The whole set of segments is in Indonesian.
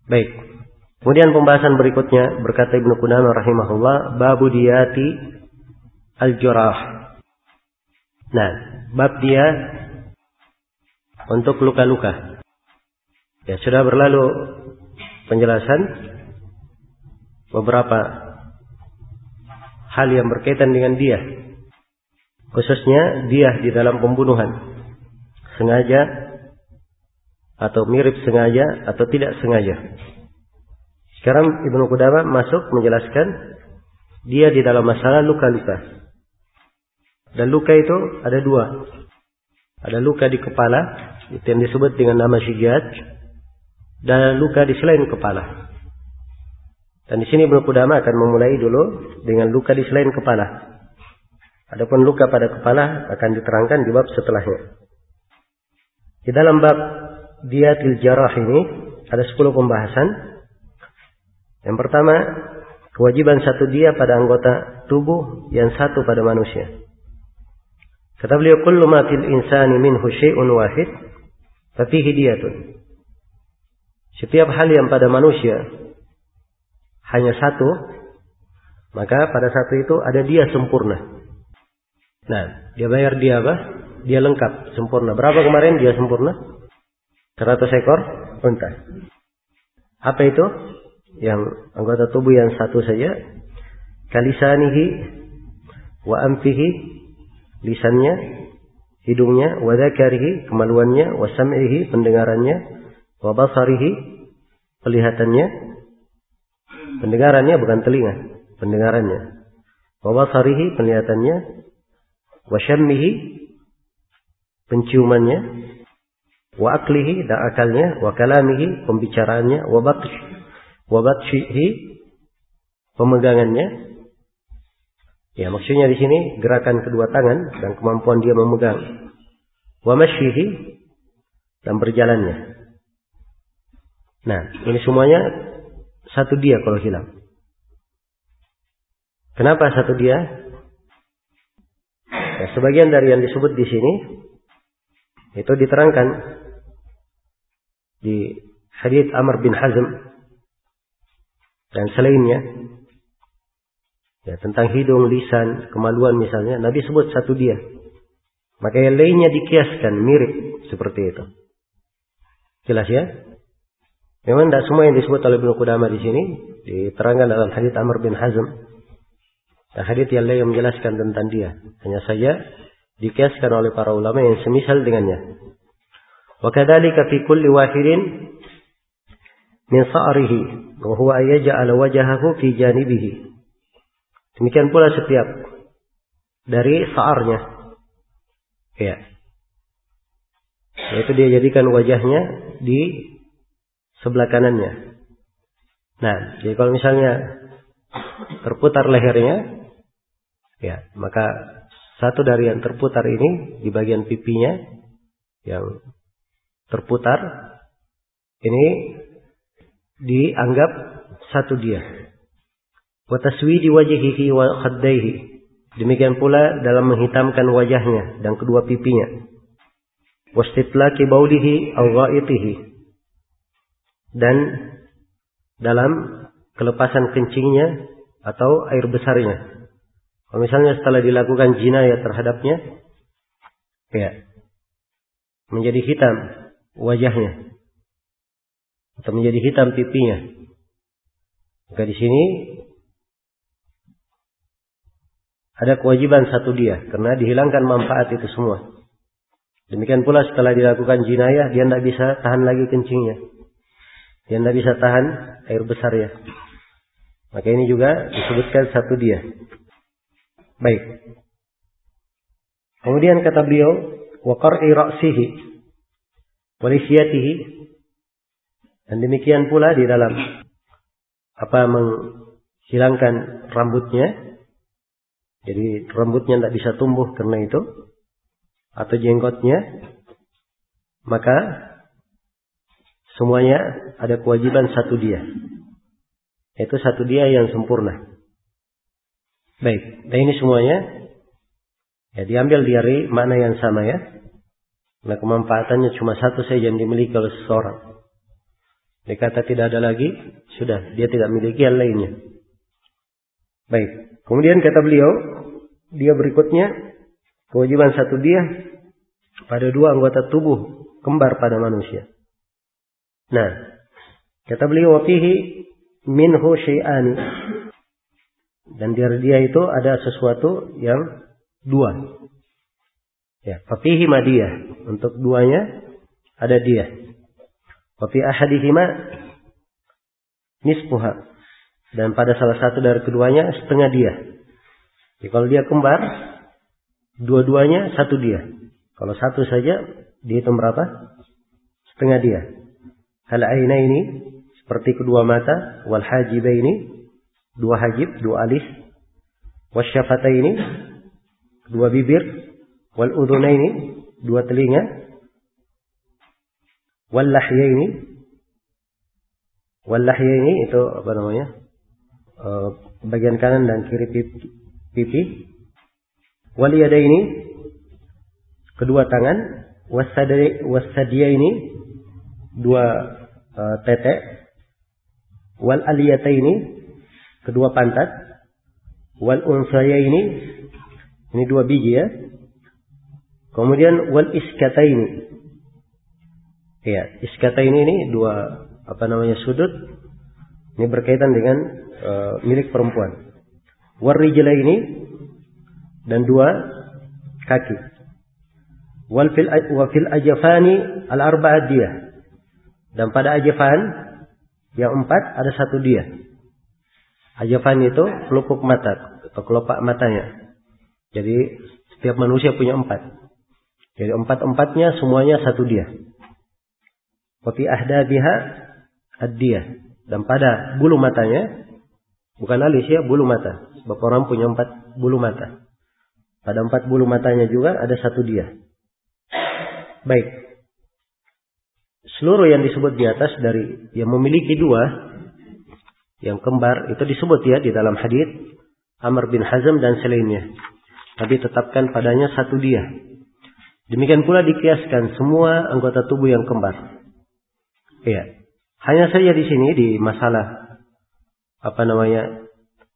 Baik. Kemudian pembahasan berikutnya berkata Ibnu Qudamah rahimahullah, babu diyati al-jurah. Nah, bab dia untuk luka-luka. Ya, sudah berlalu penjelasan beberapa hal yang berkaitan dengan dia, khususnya dia di dalam pembunuhan, sengaja atau mirip sengaja atau tidak sengaja. Sekarang Ibnu Qudamah masuk menjelaskan dia di dalam masalah luka-luka. Dan luka itu ada dua. Ada luka di kepala, itu yang disebut dengan nama syijaj, dan luka di selain kepala. Dan di sini Ibnu Qudamah akan memulai dulu dengan luka di selain kepala. Adapun luka pada kepala akan diterangkan di bab setelahnya. Di dalam bab diyatil jarah ini ada 10 pembahasan. Yang pertama, kewajiban satu dia pada anggota tubuh yang satu pada manusia. Kata beliau, kullu ma fil insani minhu syai'un wahid fa fihi diyatun. Setiap hal yang pada manusia hanya satu, maka pada satu itu ada dia sempurna. Nah, dia bayar dia apa? Dia lengkap, sempurna. Berapa kemarin dia sempurna? 100 ekor unta. Apa itu? Yang anggota tubuh yang satu saja. Kalisanihi wa amfihi, lisannya, hidungnya, wa dzakarihi, kemaluannya, wa sam'ihi, pendengarannya, wa basarihi, pelihatannya. Pendengarannya bukan telinga, pendengarannya. Wa basarihi, penglihatannya. Wa syammihi, penciumannya. Wa aklihi, dan akalnya. Wa kalamihi, pembicaraannya. Wa batshihi, pemegangannya. Ya, maksudnya di sini gerakan kedua tangan dan kemampuan dia memegang. Wa masyihi, dan berjalannya. Nah, ini semuanya satu dia kalau hilang. Kenapa satu dia? Ya, sebagian dari yang disebut di sini itu diterangkan di hadits Amr bin Hazm dan selainnya. Ya, tentang hidung, lisan, kemaluan misalnya, Nabi sebut satu dia. Maka yang lainnya dikiaskan mirip seperti itu. Jelas ya? Memang tidak semua yang disebut oleh Ibnu Qudamah di sini diterangkan dalam hadits Amr bin Hazm. Dan hadits yang lain yang menjelaskan tentang dia. Hanya saja dikiaskan oleh para ulama yang semisal dengannya. Wa kadzalika fi kulli wahidin min sa'rihi wa huwa yaj'al wajhahu fi janibihi. Demikian pula setiap dari sa'arnya. Ya. Yaitu dia jadikan wajahnya di sebelah kanannya. Nah, jadi kalau misalnya terputar lehernya, ya, maka satu dari yang terputar ini di bagian pipinya yang terputar ini dianggap satu dia. Wa taswidi wajhihi wa khaddaihi. Demikian pula dalam menghitamkan wajahnya dan kedua pipinya. Wa istitlaqi baulihi aw ghaitihi. Dan dalam kelepasan kencingnya atau air besarnya. Kalau misalnya setelah dilakukan jinayah terhadapnya, ya, menjadi hitam wajahnya atau menjadi hitam pipinya, maka di sini ada kewajiban satu dia, karena dihilangkan manfaat itu semua. Demikian pula setelah dilakukan jinayah, dia tidak bisa tahan lagi kencingnya. Dia tidak bisa tahan air besarnya. Maka ini juga disebutkan satu dia. Baik. Kemudian kata beliau, wa qar'i ra'sihi wa lisyatihi. Dan demikian pula di dalam menghilangkan rambutnya. Jadi rambutnya tidak bisa tumbuh karena itu, atau jenggotnya, maka semuanya ada kewajiban satu dia. Yaitu satu dia yang sempurna. Baik, dan ini semuanya ya diambil dari makna yang sama ya. Nah, kemanfaatannya cuma satu saja yang dimiliki oleh seseorang. Dikata tidak ada lagi, sudah, dia tidak memiliki yang lainnya. Baik. Kemudian kata beliau, dia berikutnya, kewajiban satu dia pada dua anggota tubuh kembar pada manusia. Nah, kata beliau, wafihi minhu syai'ani. Dan dari dia itu ada sesuatu yang dua. Ya, fafihi madiyah. Untuk duanya ada dia. Wafi ahadihima nisfuha. Dan pada salah satu dari keduanya setengah dia. Jadi kalau dia kembar, dua-duanya satu dia. Kalau satu saja dihitung berapa? Setengah dia. Hal ainaini, seperti kedua mata, wal hajibaini, dua hajib, dua alis, wasyafataini, dua bibir, wal udhunaini, dua telinga, wal lahyaini itu apa namanya? Bagian kanan dan kiri pipi. Wal yadaini, kedua tangan, wasadiyaini, dua tete, wal aliyataini, kedua pantat, wal unsayaini, ini dua biji ya. Kemudian wal iskataini. Ya, iskataini ini dua apa namanya sudut. Ini berkaitan dengan milik perempuan. War rijlaini, dan dua kaki. Wa fil ajafani al arba'ah diyah. Dan pada ajafan yang 4 ada satu dia. Ajafan itu pelupuk mata atau kelopak matanya. Jadi setiap manusia punya 4. Jadi 4-4-nya semuanya satu dia. Wa fi ahdabiha ad-diyah. Dan pada bulu matanya, bukan alis ya, bulu mata. Sebab orang punya 4 bulu mata. Pada 4 bulu matanya juga ada satu dia. Baik. Seluruh yang disebut di atas dari yang memiliki dua, yang kembar, itu disebut ya di dalam hadits Amr bin Hazm dan selainnya. Tapi tetapkan padanya satu dia. Demikian pula dikiaskan semua anggota tubuh yang kembar. Iya. Hanya saja di sini di masalah apa namanya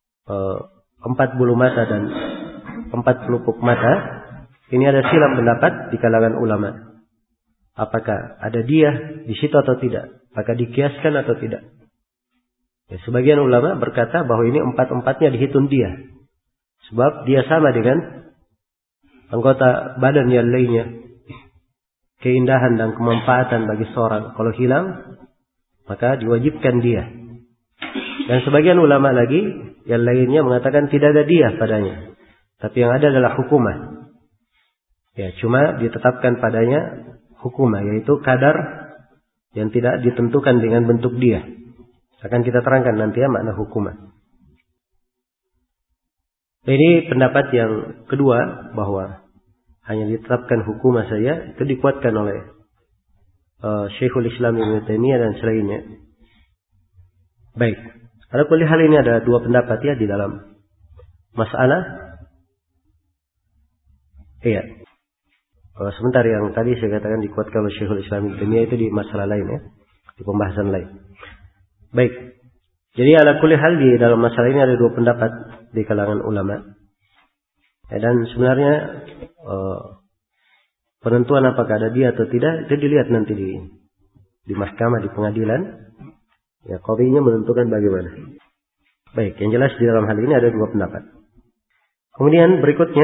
4 bulu mata dan 4 pelupuk mata, ini ada silang pendapat di kalangan ulama. Apakah ada dia di situ atau tidak? Apakah dikiaskan atau tidak? Ya, sebagian ulama berkata bahwa ini 4-4-nya dihitung dia. Sebab dia sama dengan anggota badan yang lainnya. Keindahan dan kemanfaatan bagi seorang. Kalau hilang, maka diwajibkan dia. Dan sebagian ulama lagi yang lainnya mengatakan tidak ada dia padanya. Tapi yang ada adalah hukumah. Ya, cuma ditetapkan padanya hukumah, yaitu kadar yang tidak ditentukan dengan bentuk dia. Akan kita terangkan nanti ya makna hukumah. Ini pendapat yang kedua, bahwa hanya ditetapkan hukumah saja, itu dikuatkan oleh Syekhul Islam Ibnu Taimiyah dan selainnya. Baik. Pada kulli hal ini ada dua pendapat ya di dalam masalah. Iya. Sebentar yang tadi saya katakan dikuatkan oleh Syekhul Islam Ibnu Taimiyah itu di masalah lain ya, di pembahasan lain. Baik. Jadi ala kulli hal di dalam masalah ini ada dua pendapat di kalangan ulama. Dan sebenarnya penentuan apakah ada dia atau tidak itu dilihat nanti di mahkamah, di pengadilan. Ya, qadhinya menentukan bagaimana. Baik, yang jelas di dalam hal ini ada dua pendapat. Kemudian berikutnya,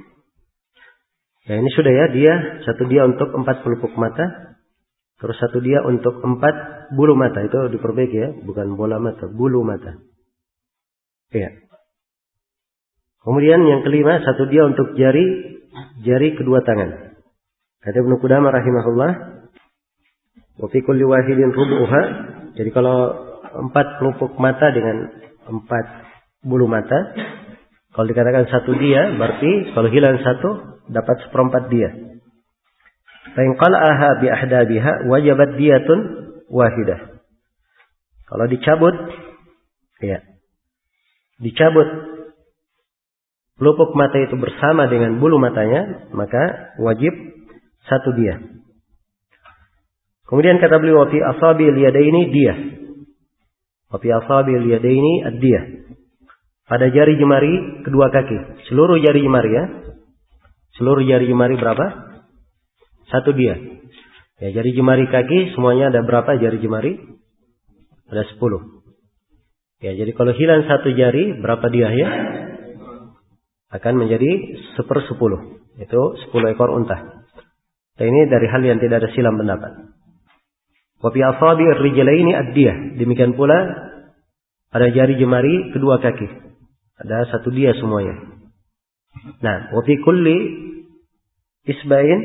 ya ini sudah ya, satu dia untuk 4 pelupuk mata, terus satu dia untuk 4 bulu mata. Itu diperbaiki ya, bukan bola mata, bulu mata. Ya. Kemudian yang kelima, satu dia untuk jari kedua tangan. Kata Ibnu Qudamah rahimahullah, wa fi kulli wahidin rubuha. Jadi kalau 4 pelupuk mata dengan 4 bulu mata, kalau dikatakan satu dia, berarti kalau hilang satu dapat 1/4 dia. Fa in qala'aha bi ahdabiha wajabat diyatun wahidah. Kalau dicabut, ya. Dicabut pelupuk mata itu bersama dengan bulu matanya, maka wajib satu dia. Kemudian kata beliau, wa fi asabil yadaini diyah. Wa fi asabil yadaini ad-diyah. Pada jari jemari kedua kaki, seluruh jari jemari ya. Seluruh jari jemari berapa? 1 diyah. Ya, jari jemari kaki semuanya ada berapa jari jemari? Ada 10. Ya, jadi kalau hilang 1 jari berapa diyah ya? Akan menjadi 1/10. Itu 10 ekor unta. Dan ini dari hal yang tidak ada silam pendapat. Wa fi asabi'ir rijlaini ad-diyah. Demikian pula pada jari jemari kedua kaki. Ada 1 diyah semuanya. Nah, wa fi kulli isba'in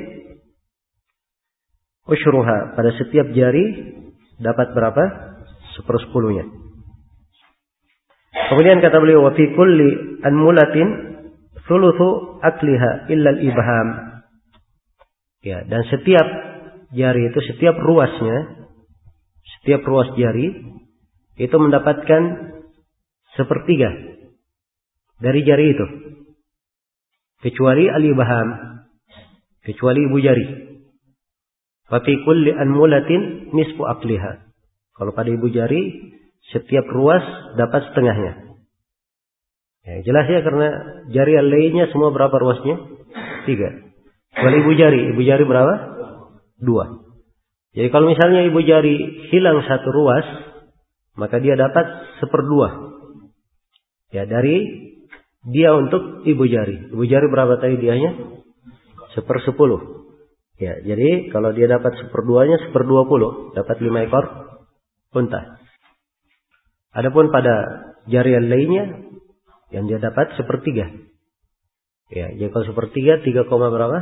usyruha. Pada setiap jari dapat berapa? 1/10-nya. Kemudian kata beliau, wa fi kulli anmulatin thuluthu akliha illa al-ibham. Ya, dan setiap jari itu, setiap ruasnya, setiap ruas jari itu mendapatkan 1/3 dari jari itu, kecuali al-ibham, kecuali ibu jari. Wa fi kulli anmulatin nisfu akliha. Kalau pada ibu jari setiap ruas dapat setengahnya. Ya, jelas ya, karena jari yang lainnya semua berapa ruasnya? 3. Kalau ibu jari berapa? 2. Jadi kalau misalnya ibu jari hilang 1 ruas, maka dia dapat 1/2. Ya, dari dia untuk ibu jari. Ibu jari berapa tadi dianya? 1/10. Ya, jadi kalau dia dapat 1/2-nya 1/20, dapat 5 ekor unta. Adapun pada jari yang lainnya, yang dia dapat 1/3. Ya, jadi kalau 1/3, 3, berapa?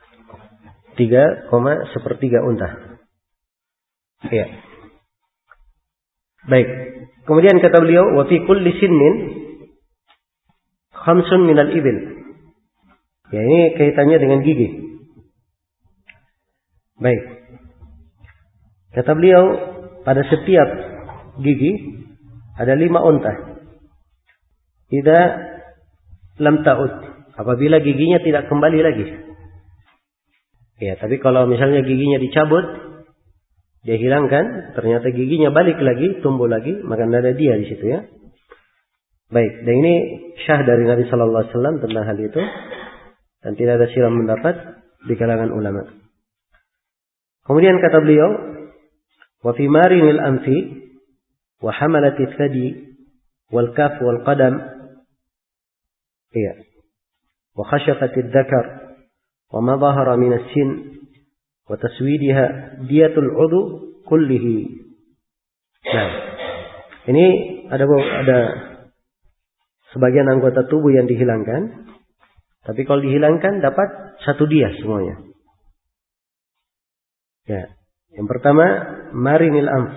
3,1/3 unta. Ya. Baik. Kemudian kata beliau, wa fi kulli sinnin khamsun minal ibil. Ya, ini kaitannya dengan gigi. Baik. Kata beliau, pada setiap gigi ada 5 unta. Idza lam ta'ud, apabila giginya tidak kembali lagi. Ya, tapi kalau misalnya giginya dicabut, dia hilangkan, ternyata giginya balik lagi, tumbuh lagi, maka ada dia di situ ya. Baik, dan ini syah dari Nabi sallallahu alaihi wasallam tentang hal itu, dan tidak ada silam pendapat di kalangan ulama. Kemudian kata beliau, wa fi marinil anfi wa hamalati thadi wal kaf wal qadam, iya, wa khashafati dzakar wa ma dhahara min as-sin wa taswidiha diyatul udhu kullihi. Nah, ini ada sebagian anggota tubuh yang dihilangkan, tapi kalau dihilangkan dapat 1 diyah semuanya. Ya, yang pertama marinil anf.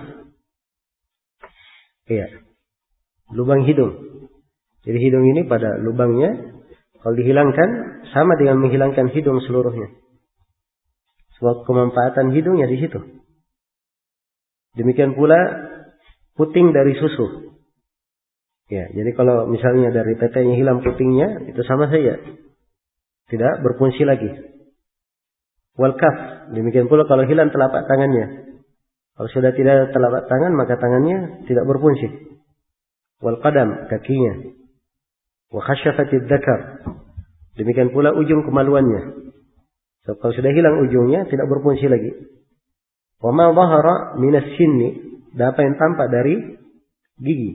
Iya, lubang hidung. Jadi hidung ini pada lubangnya, kalau dihilangkan sama dengan menghilangkan hidung seluruhnya. Sebab kemanfaatan hidungnya di situ. Demikian pula puting dari susu. Ya, jadi kalau misalnya dari tetenya hilang putingnya, itu sama saja, tidak berfungsi lagi. Wal kaf, demikian pula kalau hilang telapak tangannya. Kalau sudah tidak ada telapak tangan, maka tangannya tidak berfungsi. Wal qadam, kakinya. Wa khasyafatid dzakar, demikian pula ujung kemaluannya. So, kalau sudah hilang ujungnya, tidak berfungsi lagi. Wa ma dhahara min as-sinni, dan apa yang tampak dari gigi.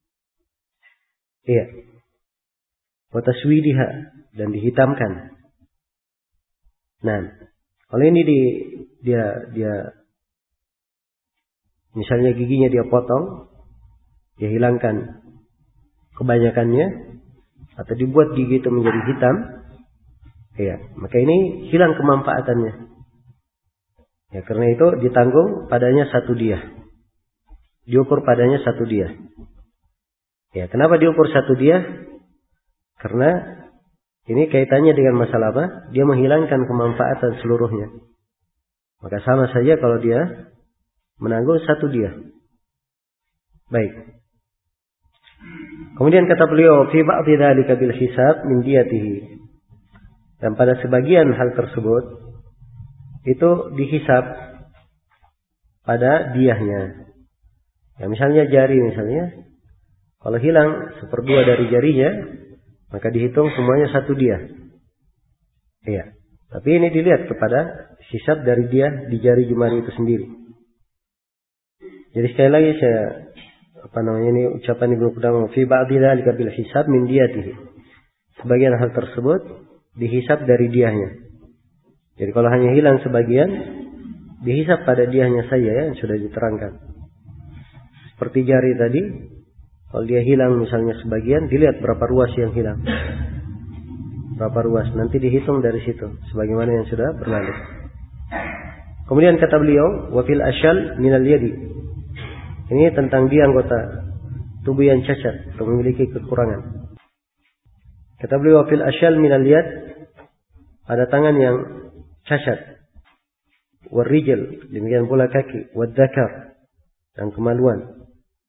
Iya. Wa taswidiha, dan dihitamkan. Nah, kalau ini dia misalnya giginya dia potong, dia hilangkan kebanyakannya, atau dibuat gigi itu menjadi hitam, ya, maka ini hilang kemanfaatannya. Ya, karena itu ditanggung padanya 1 diyah. Diukur padanya 1 diyah. Ya, kenapa diukur 1 diyah? Karena ini kaitannya dengan masalah apa? Dia menghilangkan kemanfaatan seluruhnya. Maka sama saja kalau dia menanggung 1 diyah. Baik. Kemudian kata beliau, fi ba'dhi dzalika bil hisab min diyatihi. Dan pada sebagian hal tersebut itu dihisab pada diahnya. Ya, misalnya jari misalnya, kalau hilang 1/2 dari jarinya, maka dihitung semuanya 1 diah. Iya. Tapi ini dilihat kepada hisab dari diah di jari jemari itu sendiri. Jadi sekali lagi saya ini ucapan Ibnu Qudamah fi ba'di dzalika bil hisab min diyatihi. Sebagian hal tersebut dihisab dari diahnya. Jadi kalau hanya hilang sebagian, dihisab pada diahnya saja ya, yang sudah diterangkan. Seperti jari tadi, kalau dia hilang misalnya sebagian, dilihat berapa ruas yang hilang. Berapa ruas, nanti dihitung dari situ, sebagaimana yang sudah berlalu. Kemudian kata beliau, wa fil asyal minal yadi. Ini tentang dia anggota tubuh yang cacat atau memiliki kekurangan. Kata beliau, wa fil asyal minal yad, ada tangan yang cacat. Wa rijal, demikian pula kaki. Wa dzakar, dan kemaluan.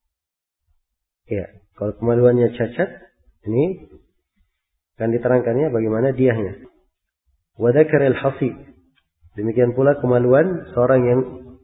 Ya, kalau kemaluannya cacat, ini akan diterangkannya bagaimana diahnya. Wa dzakaril hasi, demikian pula kemaluan seorang yang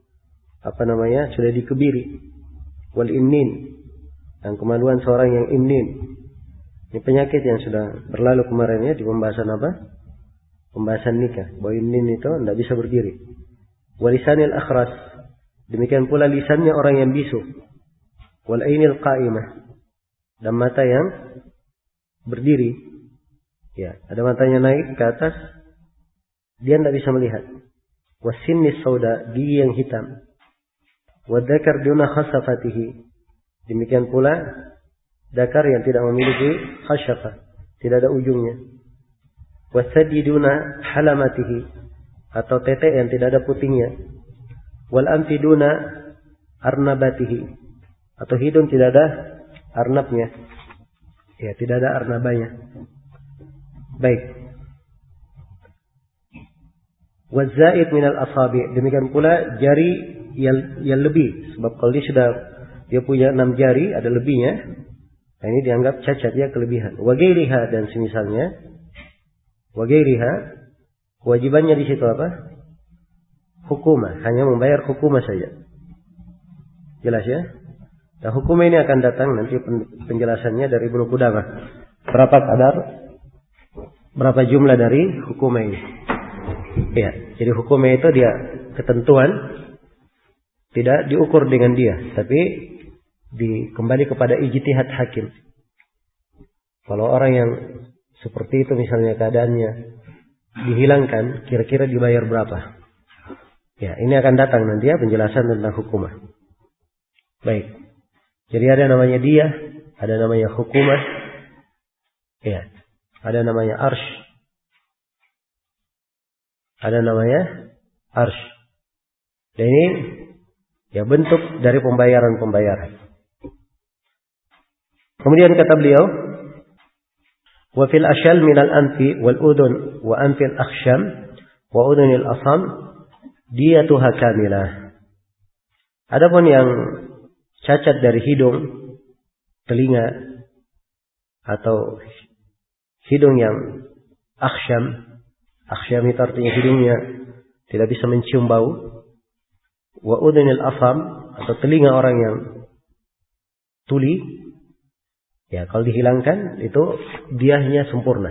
sudah dikebiri. Wal imnin, dan kemaluan seorang yang imnin. Ini penyakit yang sudah berlalu kemarin ya di pembahasan apa? Pembahasan nikah. Bahwa imnin itu tidak bisa berdiri. Wal lisanil akhras, demikian pula lisannya orang yang bisu. Wal ainil qa'imah, dan mata yang berdiri. Ya, ada matanya naik ke atas, dia tidak bisa melihat. Wasinnis sauda, gigi yang hitam. Wadzakar duna khasafatihi, demikian pula dakar yang tidak memiliki khasyafah, tidak ada ujungnya. Wasadi duna halamatihi, atau tete yang tidak ada putingnya. Wal anfi duna arnabatihi, atau hidung tidak ada arnabnya. Ya, tidak ada arnabanya. Baik. Wazaid minal asabi, demikian pula jari yang lebih, sebab kalau dia punya 6 jari, ada lebihnya. Nah, ini dianggap cacat, ya kelebihan. Wa ghairiha, dan semisalnya. Wa ghairiha, kewajibannya di situ apa? Hukumah, hanya membayar hukumah saja. Jelas ya? Nah, hukumah ini akan datang nanti penjelasannya dari Ibnu Qudamah. Berapa jumlah dari hukumah ini? Ya, jadi hukumah itu dia ketentuan, tidak diukur dengan dia, tapi kembali kepada ijtihad hakim. Kalau orang yang seperti itu misalnya keadaannya dihilangkan, kira-kira dibayar berapa? Ya, ini akan datang nanti ya penjelasan tentang hukumah. Baik. Jadi ada namanya dia, ada namanya hukumah. Ya. Ada namanya arsh. Ada namanya arsh. Dan ini ya bentuk dari pembayaran. Kemudian kata beliau, wa fil asyal minal anfi wal udun wa anfil akhsham wa udunil asam diyatuha kamilah. Adapun yang cacat dari hidung, telinga, atau hidung yang akhsham itu artinya hidungnya tidak bisa mencium bau. Wa udunil asam, atau telinga orang yang tuli, ya kalau dihilangkan itu diahnya sempurna.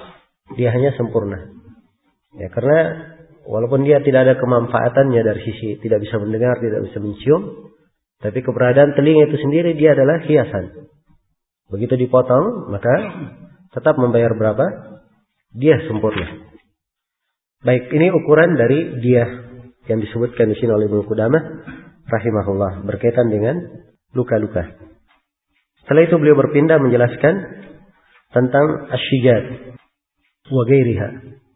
Ya, karena walaupun dia tidak ada kemanfaatannya dari sisi tidak bisa mendengar, tidak bisa mencium, tapi keberadaan telinga itu sendiri dia adalah hiasan. Begitu dipotong, maka tetap membayar berapa? Diah sempurna. Baik, ini ukuran dari diah yang disebutkan di sini oleh Ibnu Qudamah rahimahullah berkaitan dengan luka-luka. Setelah itu beliau berpindah menjelaskan tentang asyijat wa ghairiha.